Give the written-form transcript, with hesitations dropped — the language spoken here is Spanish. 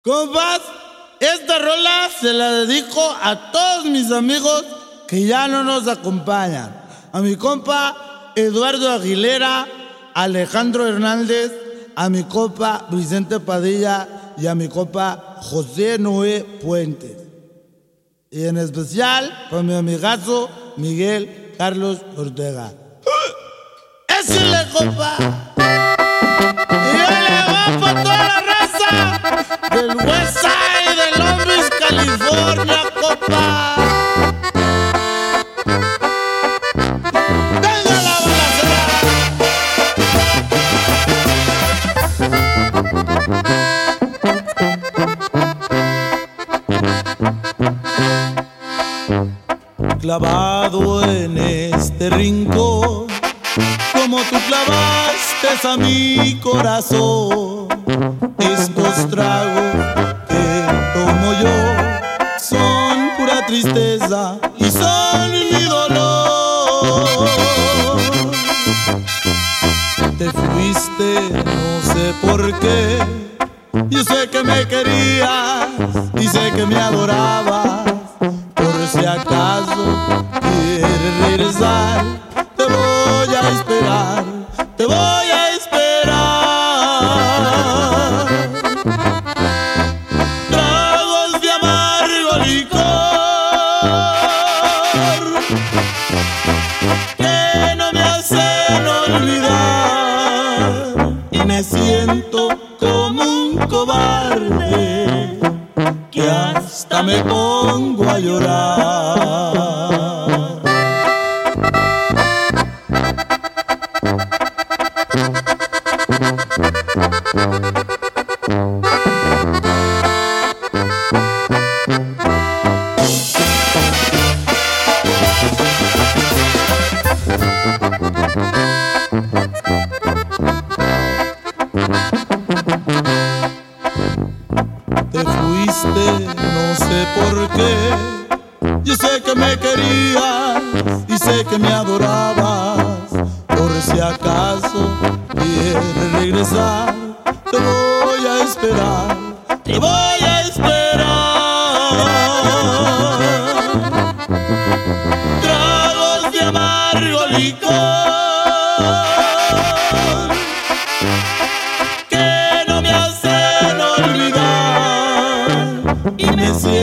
Compas, esta rola se la dedico a todos mis amigos que ya no nos acompañan. A mi compa Eduardo Aguilera, Alejandro Hernández, a mi compa Vicente Padilla y a mi compa José Noé Puentes. Y en especial con mi amigazo Miguel Carlos Ortega. ¡Ésele, compa! Y yo le voy por toda la raza del West Side de Long Beach, California, compa. ¡Venga la balacera! Clavado en este rincón, como tú clavaste a mi corazón, estos tragos que tomo yo son pura tristeza y son mi dolor. Te fuiste, no sé por qué. Yo sé que me querías y sé que me adorabas. Por si acaso quieres regresar, te voy a esperar, te voy a esperar. Tragos de amargo licor que no me hacen olvidar, y me siento como un cobarde que hasta me pongo a llorar. Te fuiste, no sé por qué. Yo sé que me querías y sé que me adorabas. Por si acaso quieres regresar, te voy a esperar, te voy a esperar. Tragos de amargo licor que no me hacen olvidar, y me siento